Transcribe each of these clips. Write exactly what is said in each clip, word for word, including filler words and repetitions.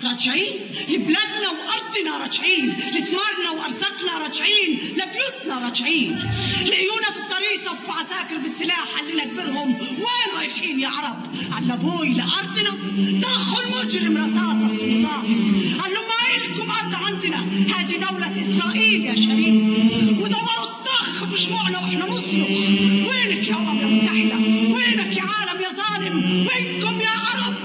راجعين لبلادنا وارضنا، راجعين لثمارنا وارزاقنا، راجعين لبيوتنا، راجعين لقيونا في الطريق صفوا عساكر بالسلاح، قال لنا كبرهم وين رايحين يا عرب؟ قال ابوي لارضنا، طخوا المجرم رصاصه في نضاع، قال له ما إلكم ارض عندنا، هذه دوله اسرائيل يا شريف، ودوروا الطخ بشموعنا واحنا نصرخ وينك يا امم يا متحده؟ وينك يا عالم يا ظالم؟ وينكم يا عرب؟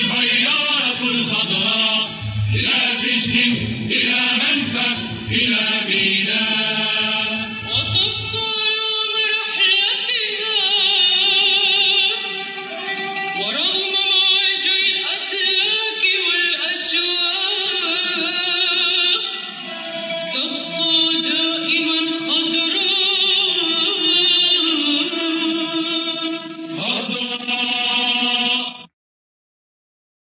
إلى منفى إلى